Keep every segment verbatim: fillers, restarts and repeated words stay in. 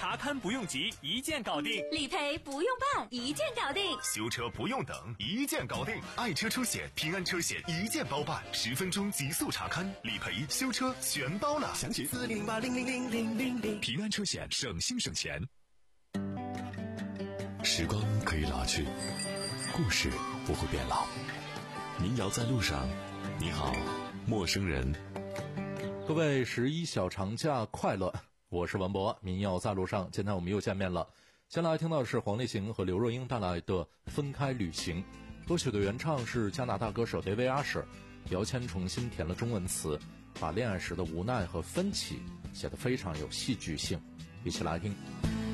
查看不用急，一键搞定； 理赔不用办，一键搞定； 修车不用等，一键搞定。爱车车险、平安车险一键包办，十分钟极速查看，理赔、修车全包了。详情四零八零零零零零零。平安车险，省心省钱。 时光可以老去，故事不会变老。民谣在路上，你好，陌生人。 各位十一小长假快乐，我是文博，民谣在路上。今天我们又见面了。先来听到的是黄立行和刘若英带来的《分开旅行》，歌曲的原唱是加拿大歌手 David Asher， 姚谦重新填了中文词，把恋爱时的无奈和分歧写得非常有戏剧性，一起来听。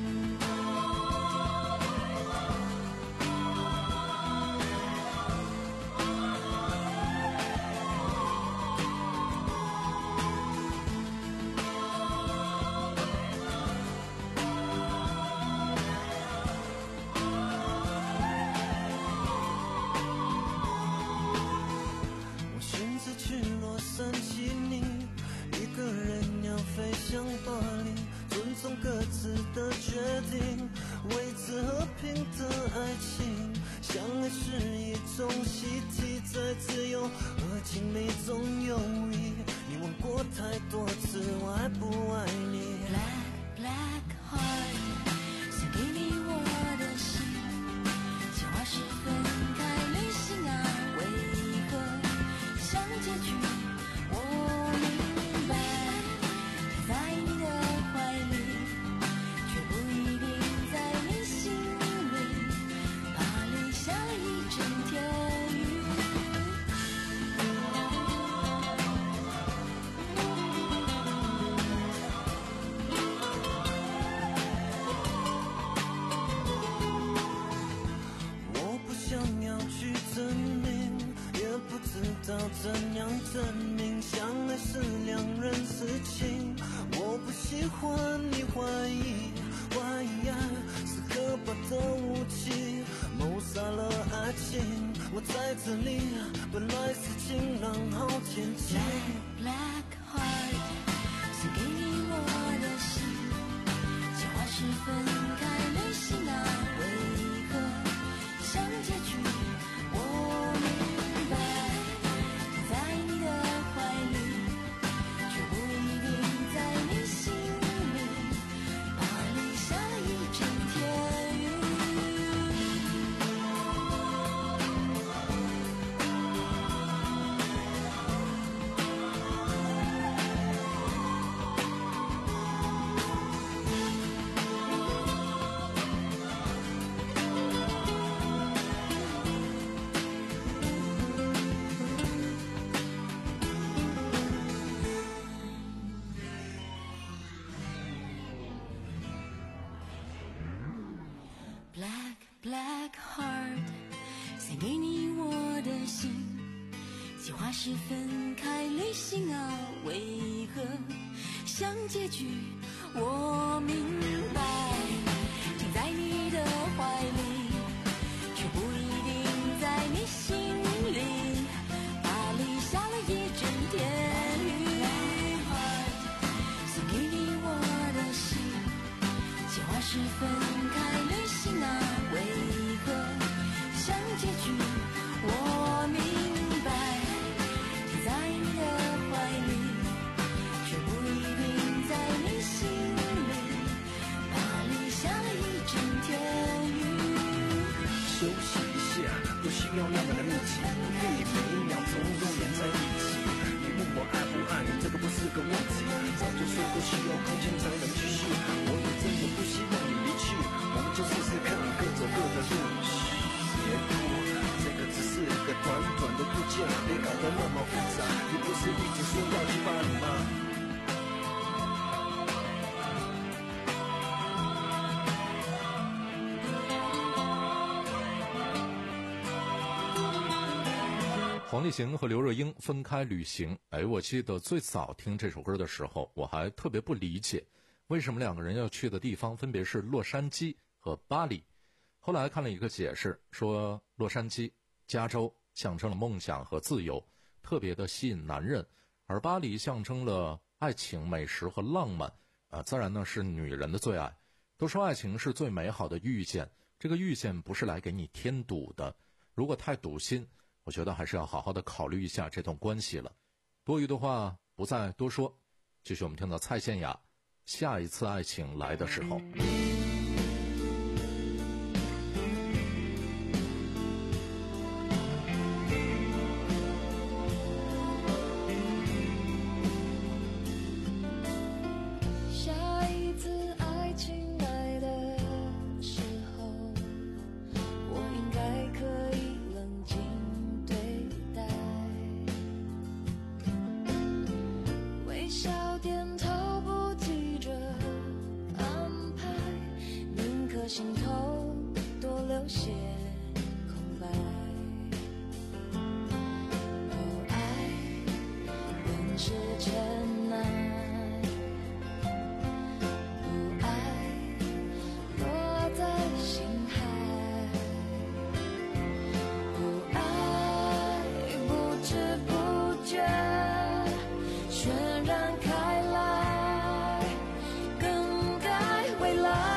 维持和平的爱情，相爱是一种习题，在自由和亲密中游移。你问过太多次，我爱不爱你 Black black heart， 送给你我的心，计划是分开旅行啊，为何像结局我明白，在你的怀里却不一定在你心里，巴黎下了一整天雨。 我不想要去证明，也不知道怎样证明，相爱是两人事情。我不喜欢你怀疑，怀疑爱是可怕的武器，谋杀了爱情。我在这里本来是晴朗好天气。 Black black heart， 送给你我的心，计划是分开旅行啊，为何像结局我明白，在你的怀里却不一定在你心里，巴黎下了一整天雨。Black black heart， 送给你我的心，计划是分开旅行啊，为何像结局我明白，停在你的怀里，却不一定在你心里，巴黎下了一整天雨。送给你我的心，计划是分开旅行啊，为何像结局我明白，停在你的怀里，却不一定在你心里，巴黎下了一整天雨。 休息一下，不需要那么的密集，可以每一秒钟都连在一起。你问我爱不爱你，这个不是个问题，早就说过需要空间才能继续。我也真的不希望你离去，我们就试试看，各走各的路。别哭，这个只是个短短的度假，别搞得那么复杂。你不是一直说要去巴黎吗？ 黄立行和刘若英分开旅行。哎，我记得最早听这首歌的时候，我还特别不理解为什么两个人要去的地方分别是洛杉矶和巴黎。后来看了一个解释，说洛杉矶、加州象征了梦想和自由，特别的吸引男人，而巴黎象征了爱情、美食和浪漫，啊，自然呢是女人的最爱。 都说爱情是最美好的遇见，这个遇见不是来给你添堵的，如果太堵心，我觉得还是要好好的考虑一下这段关系了。多余的话不再多说，继续我们听到蔡健雅，下一次爱情来的时候。 心头多留些空白，哦，爱本是真难，不爱落在心海，不爱不知不觉渲染开来，更改未来。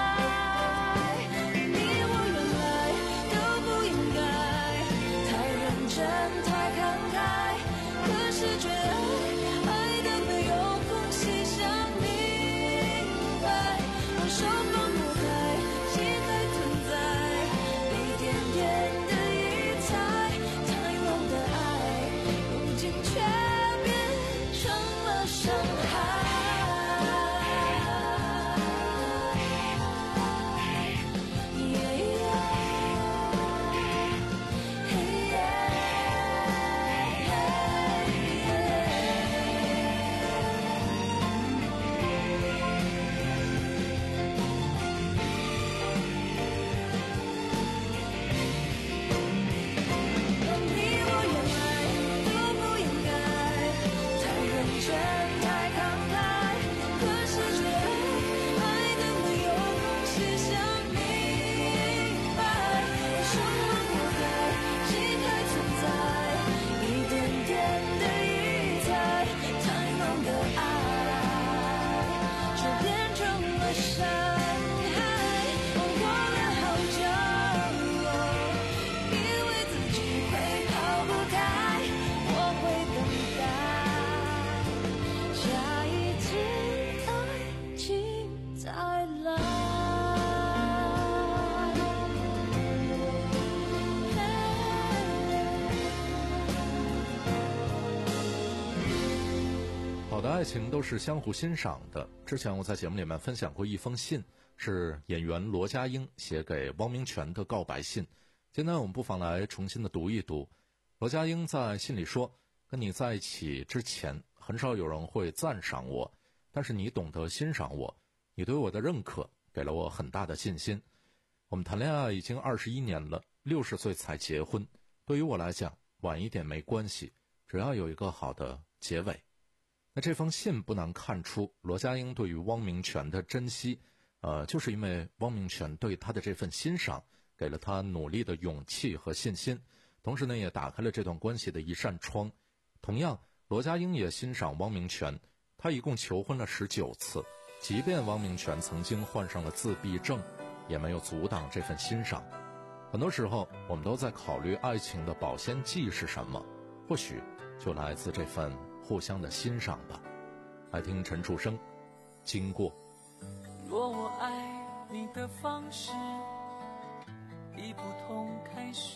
好的爱情都是相互欣赏的。之前我在节目里面分享过一封信，是演员罗家英写给汪明荃的告白信。今天我们不妨来重新的读一读。罗家英在信里说，跟你在一起之前，很少有人会赞赏我，但是你懂得欣赏我，你对我的认可给了我很大的信心。我们谈恋爱已经二十一年了，六十岁才结婚，对于我来讲，晚一点没关系，只要有一个好的结尾。那这封信不难看出罗家英对于汪明荃的珍惜，呃，就是因为汪明荃对他的这份欣赏，给了他努力的勇气和信心，同时呢，也打开了这段关系的一扇窗。同样，罗家英也欣赏汪明荃，他一共求婚了十九次，即便汪明荃曾经患上了自闭症，也没有阻挡这份欣赏。很多时候，我们都在考虑爱情的保鲜剂是什么，或许就来自这份互相的欣赏吧。来听陈楚生，经过。 若我爱你的方式已不同开始，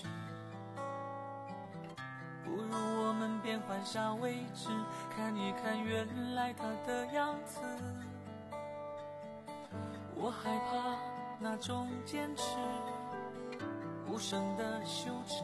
不如我们变换下位置，看一看原来它的样子。我害怕那种坚持无声的休止，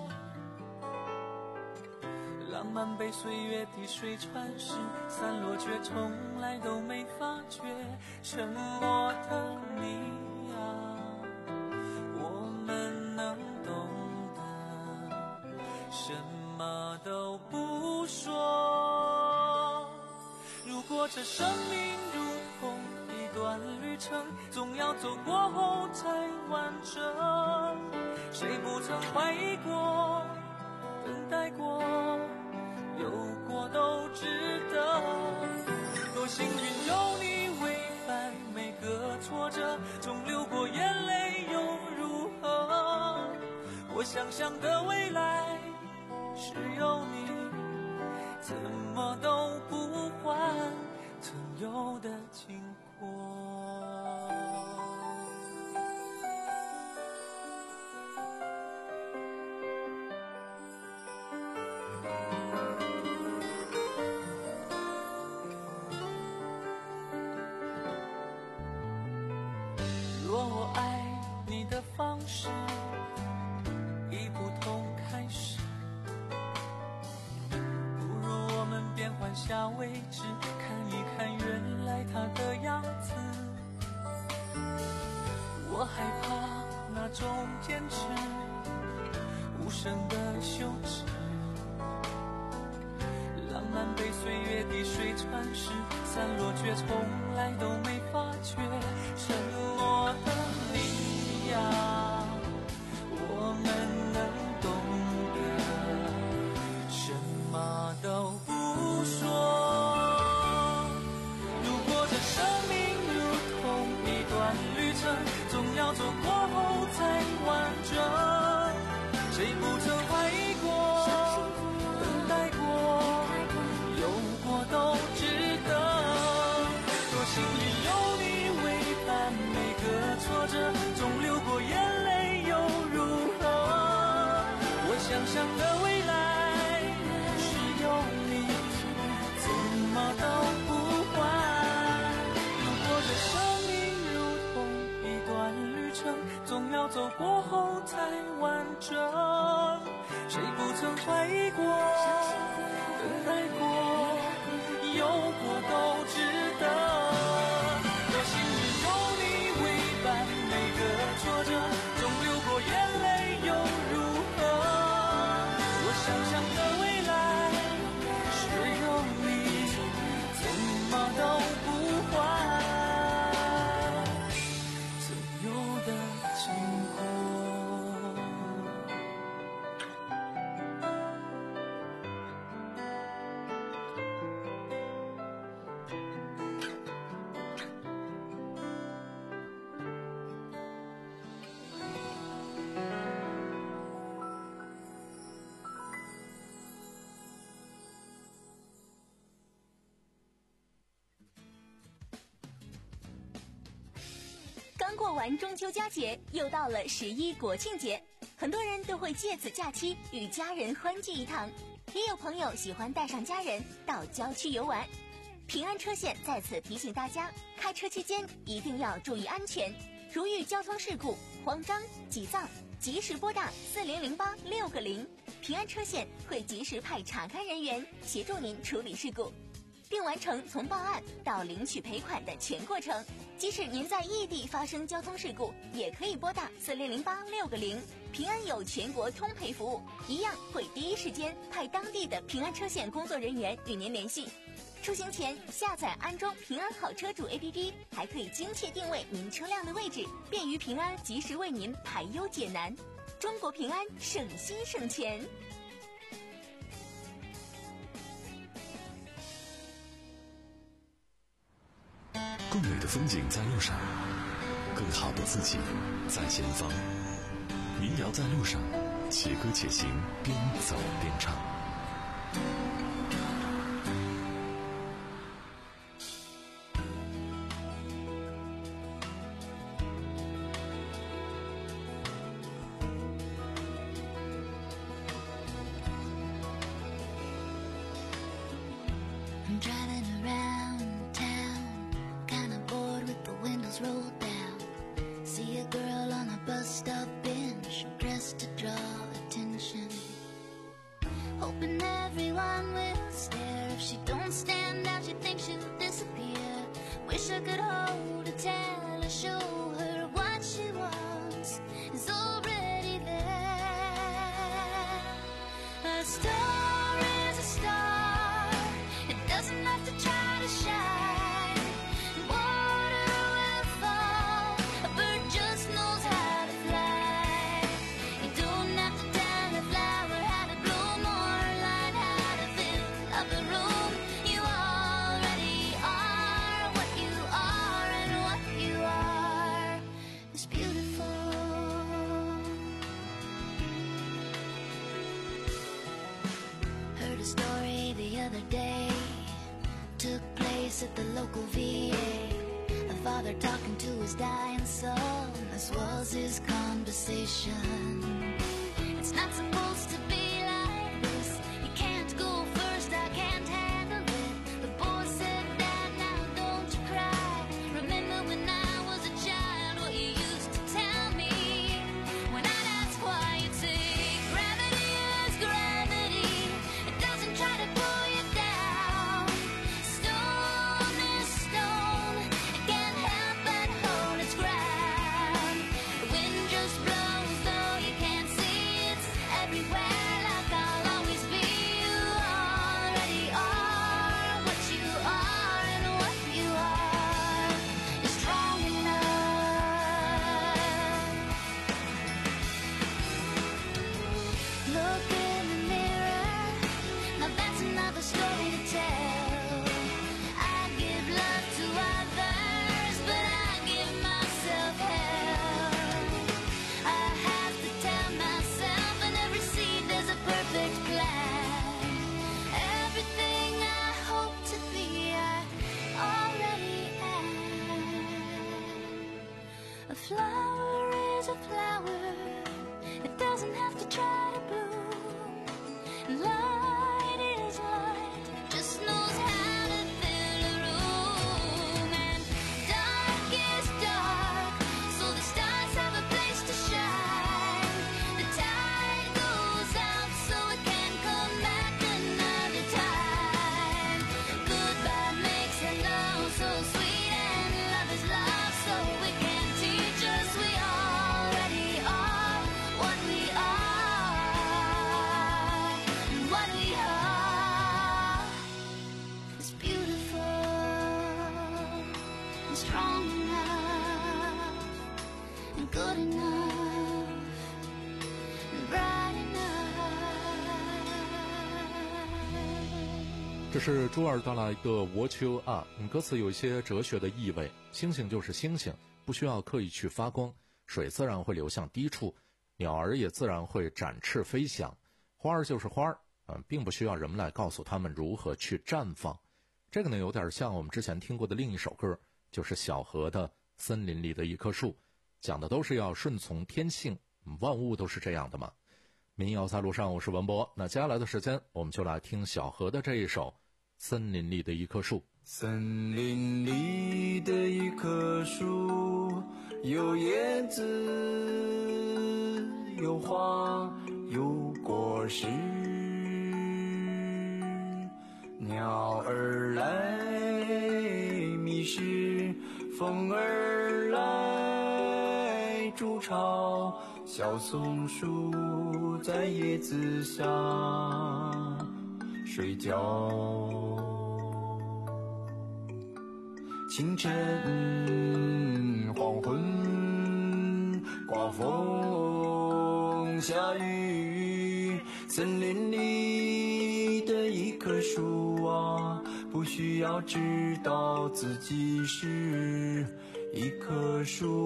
浪漫被岁月滴水穿石，散落却从来都没发觉。沉默的你啊，我们能懂得，什么都不说。如果这生命如同一段旅程，总要走过后才完整。谁不曾怀疑过，等待过，有过都值得。多幸运有你为伴，每个挫折，总流过眼泪又如何？我想象的未来是有你，怎么都不换曾有的经过。若我爱你的方式已不同开始，不如我们变换下位置，看一看原来他的样子。我害怕那种坚持无声的羞耻，浪漫被岁月滴水穿石，散落却从来都没发觉。沉默的你呀，我们能懂得，什么都不说。如果这生命如同一段旅程，总要走过后才完整。谁不曾怀疑过，等待过，有过都值得。多幸运有你为伴，每个挫折总流过眼泪又如何？我想象的未来是有你，怎么都不换。如果这生命如同一段旅程，总要走过后才完整。谁不曾怀疑过，等待过，有过都值得。多幸运有你为伴，每个挫折总流过眼泪又如何？我想象的未来是有你，怎么都不换曾有的经过。 刚过完中秋佳节，又到了十一国庆节，很多人都会借此假期与家人欢聚一堂，也有朋友喜欢带上家人到郊区游玩。平安车险在此提醒大家，开车期间一定要注意安全，如遇交通事故、慌张、急躁，及时拨打四零零八六个零，平安车险会及时派查看人员协助您处理事故，并完成从报案到领取赔款的全过程。即使您在异地发生交通事故，也可以拨打四零零八六个零，平安有全国通赔服务，一样会第一时间派当地的平安车险工作人员与您联系。出行前下载安装平安好车主 A P P， 还可以精确定位您车辆的位置，便于平安及时为您排忧解难。中国平安，省心省钱。 更美的风景在路上，更好的自己在前方。民谣在路上，且歌且行，边走边唱。 I'm driving around town, kinda bored with the windows rolled down. See a girl on a bus stop bench, dressed to draw attention, hoping everyone will stare. If she don't stand out, she thinks she'll disappear. Wish I could hold her, tell her, show her what she wants is already there. A star is a star, it doesn't have to try to shine. Water will fall, a bird just knows how to fly. You don't have to tell a flower how to bloom or a light how to fill up a room. You already are what you are and what you are. at the local V A, a father talking to his dying son. This was his conversation. It's not supposed to be like this. You can't go first, I can't handle it. The boy said, Dad, now don't you cry. Remember when I was a child, what you used to tell me. When I'd ask why, you'd say, gravity is gravity. It doesn't try to pull you down. Stone is stone. It can't help but hold its ground. The wind just blows, though you can't see it's everywhere. Like I'll always be. You already are what you are, and what you are is strong enough. Look in the mirror. Now that's another story to tell. I give love to others, but I give myself hell. I have to tell myself in every scene there's a perfect plan. Everything I hope to be, I already am. A flower is a flower. It doesn't have to try to bloom. Light is light, just knows how to fill a room. And dark is dark, so the stars have a place to shine. The tide goes out, so it can come back another time. Goodbye makes it love so sweet, and love is love, so it can teach us we already are what we are. And what we are is beautiful and strong enough and good enough and bright enough. 这是朱二带来的 What You Are， 歌词有一些哲学的意味。星星就是星星，不需要刻意去发光，水自然会流向低处，鸟儿也自然会展翅飞翔，花儿就是花儿，嗯，并不需要人们来告诉他们如何去绽放。这个呢，有点像我们之前听过的另一首歌，就是小河的《森林里的一棵树》，讲的都是要顺从天性，万物都是这样的嘛。民谣在路上，我是文博。那接下来的时间，我们就来听小河的这一首《森林里的一棵树》。 森林里的一棵树，有叶子，有花，有果实。鸟儿来觅食，风儿来筑巢，小松鼠在叶子下睡觉。清晨黄昏，刮风下雨，森林里的一棵树啊，不需要知道自己是一棵树。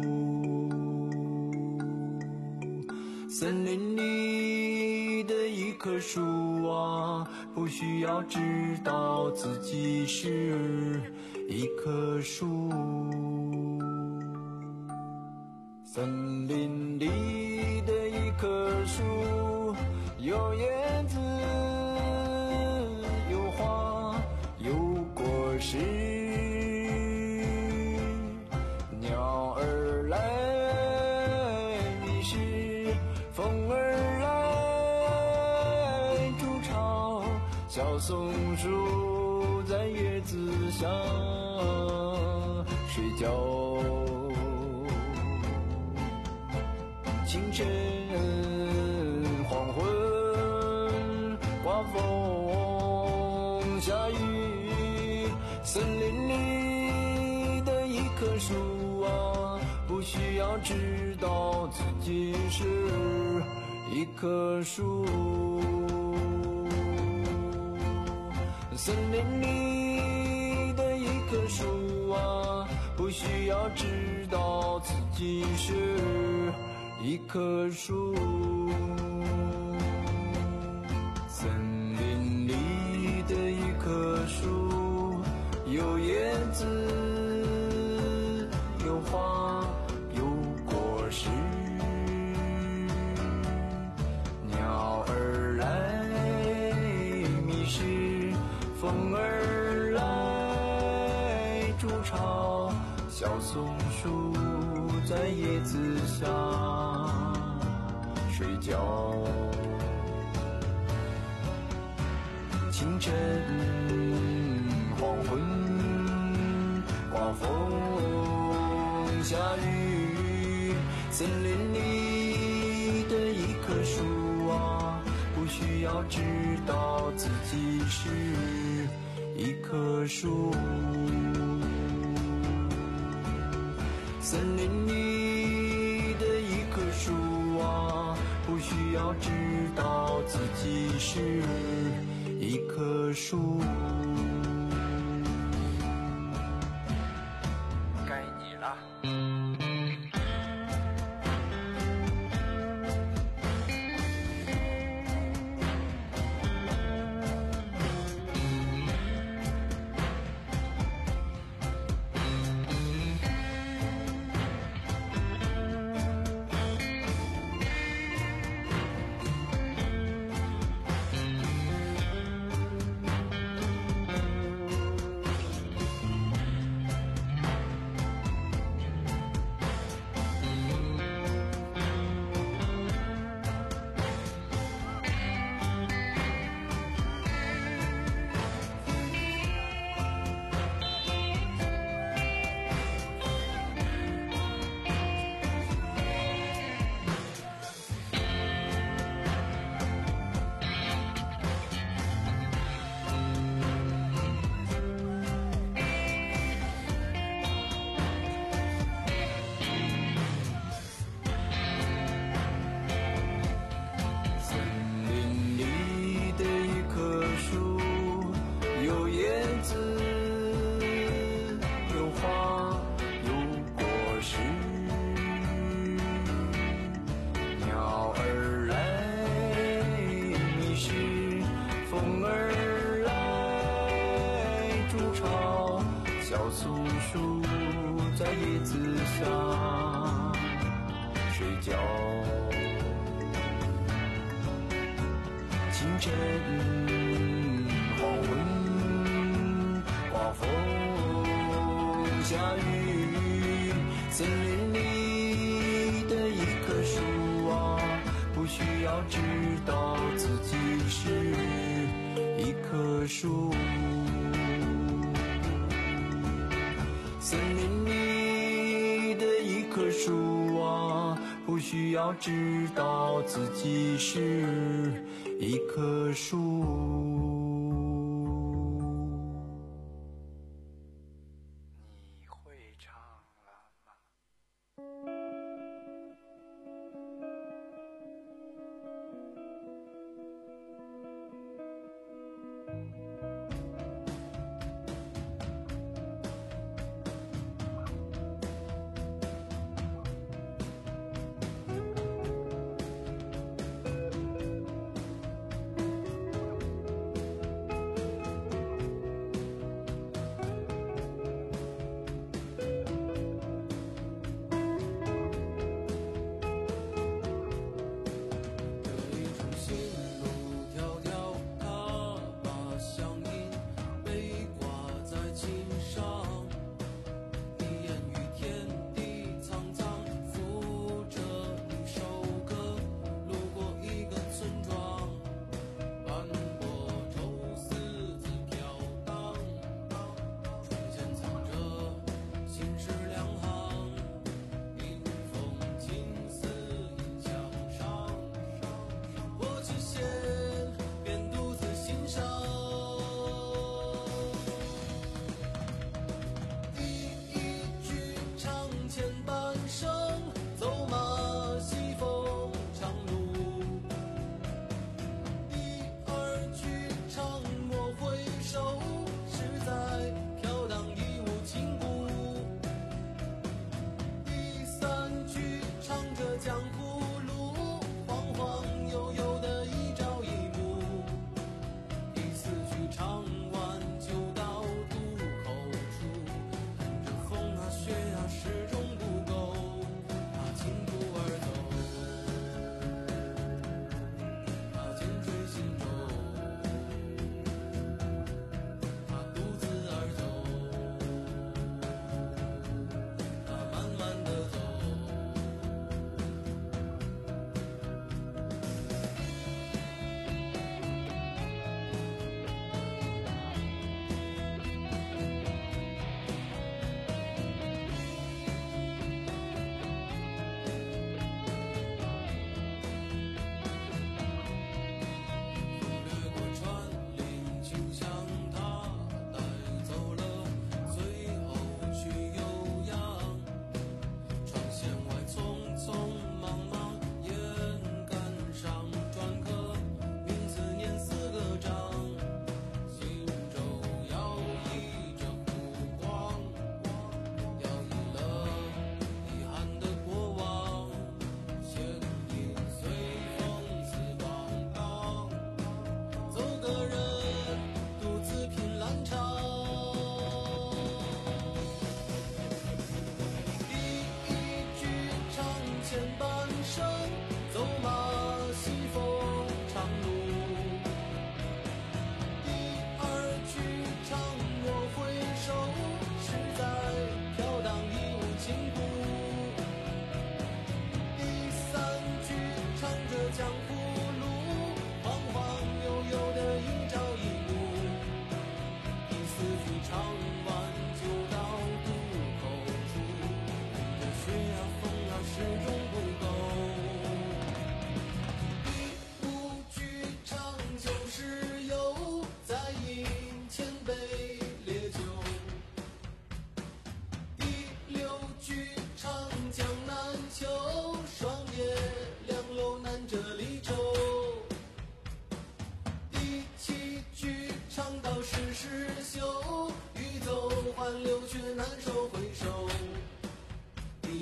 森林里的一棵树啊，不需要知道自己是一棵树。森林里的一棵树，有叶子，有花，有果实。鸟儿来觅食，风儿来筑巢，小松鼠在叶子下睡觉。清晨黄昏，刮风下雨，森林里的一棵树啊，不需要知道自己是一棵树。森林里的一棵树啊，不需要知道自己是一棵树。森林里的一棵树， 有叶子，有花，有果实。鸟儿来觅食，风儿来筑巢，小松鼠在叶子下睡觉。清晨黄昏，刮风下雨，森林里的一棵树啊，不需要知道自己是一棵树。森林里的一棵树啊，不需要知道自己是一棵树。该你了。小松鼠在叶子下睡觉。清晨黄昏，刮风下雨，森林里的一棵树啊，不需要知道自己是一棵树。森林里的一棵树啊，不需要知道自己是一棵树。你会唱了吗？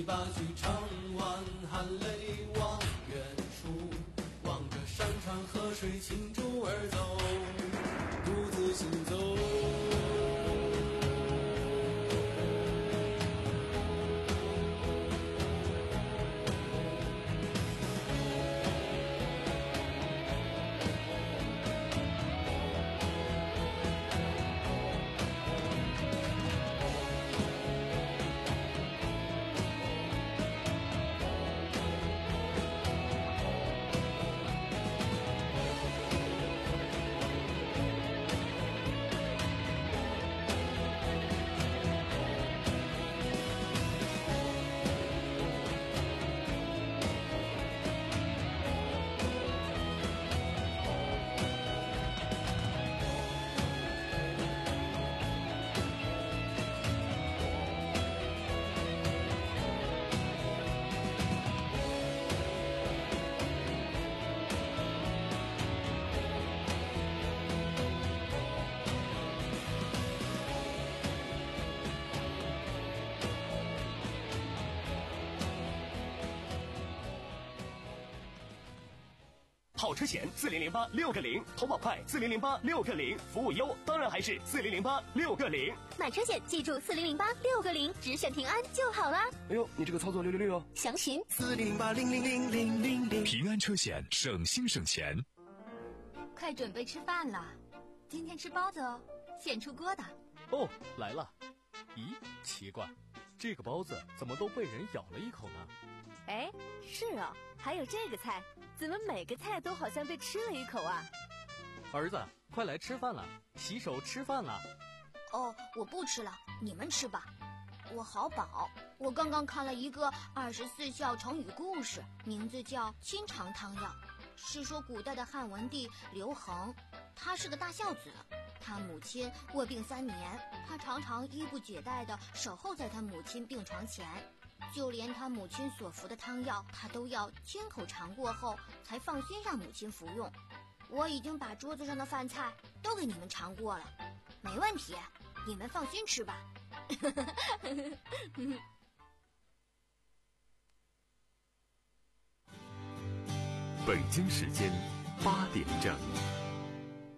你把剧唱完，含泪望远处，望着山川河水倾注而走，独自行走。 好车险四零零八六个零，投保快四零零八六个零，服务优当然还是四零零八六个零。 买车险记住四零零八六个零，只选平安就好啦。 哎呦，你这个操作六六六哦！ 详询四零零八零零零零零零。 平安车险，省心省钱。 快准备吃饭了，今天吃包子哦，现出锅的。 哦，来了。咦，奇怪，这个包子怎么都被人咬了一口呢？ 哎，是哦，还有这个菜，怎么每个菜都好像被吃了一口啊？ 儿子，快来吃饭了，洗手吃饭了。 哦，我不吃了，你们吃吧。我好饱，我刚刚看了一个二十四孝成语故事，名字叫《清肠汤药》，是说古代的汉文帝刘恒，他是个大孝子，他母亲卧病三年，他常常衣不解带地守候在他母亲病床前，就连他母亲所服的汤药，他都要亲口尝过后才放心让母亲服用。我已经把桌子上的饭菜都给你们尝过了，没问题，你们放心吃吧。 北京时间八点整。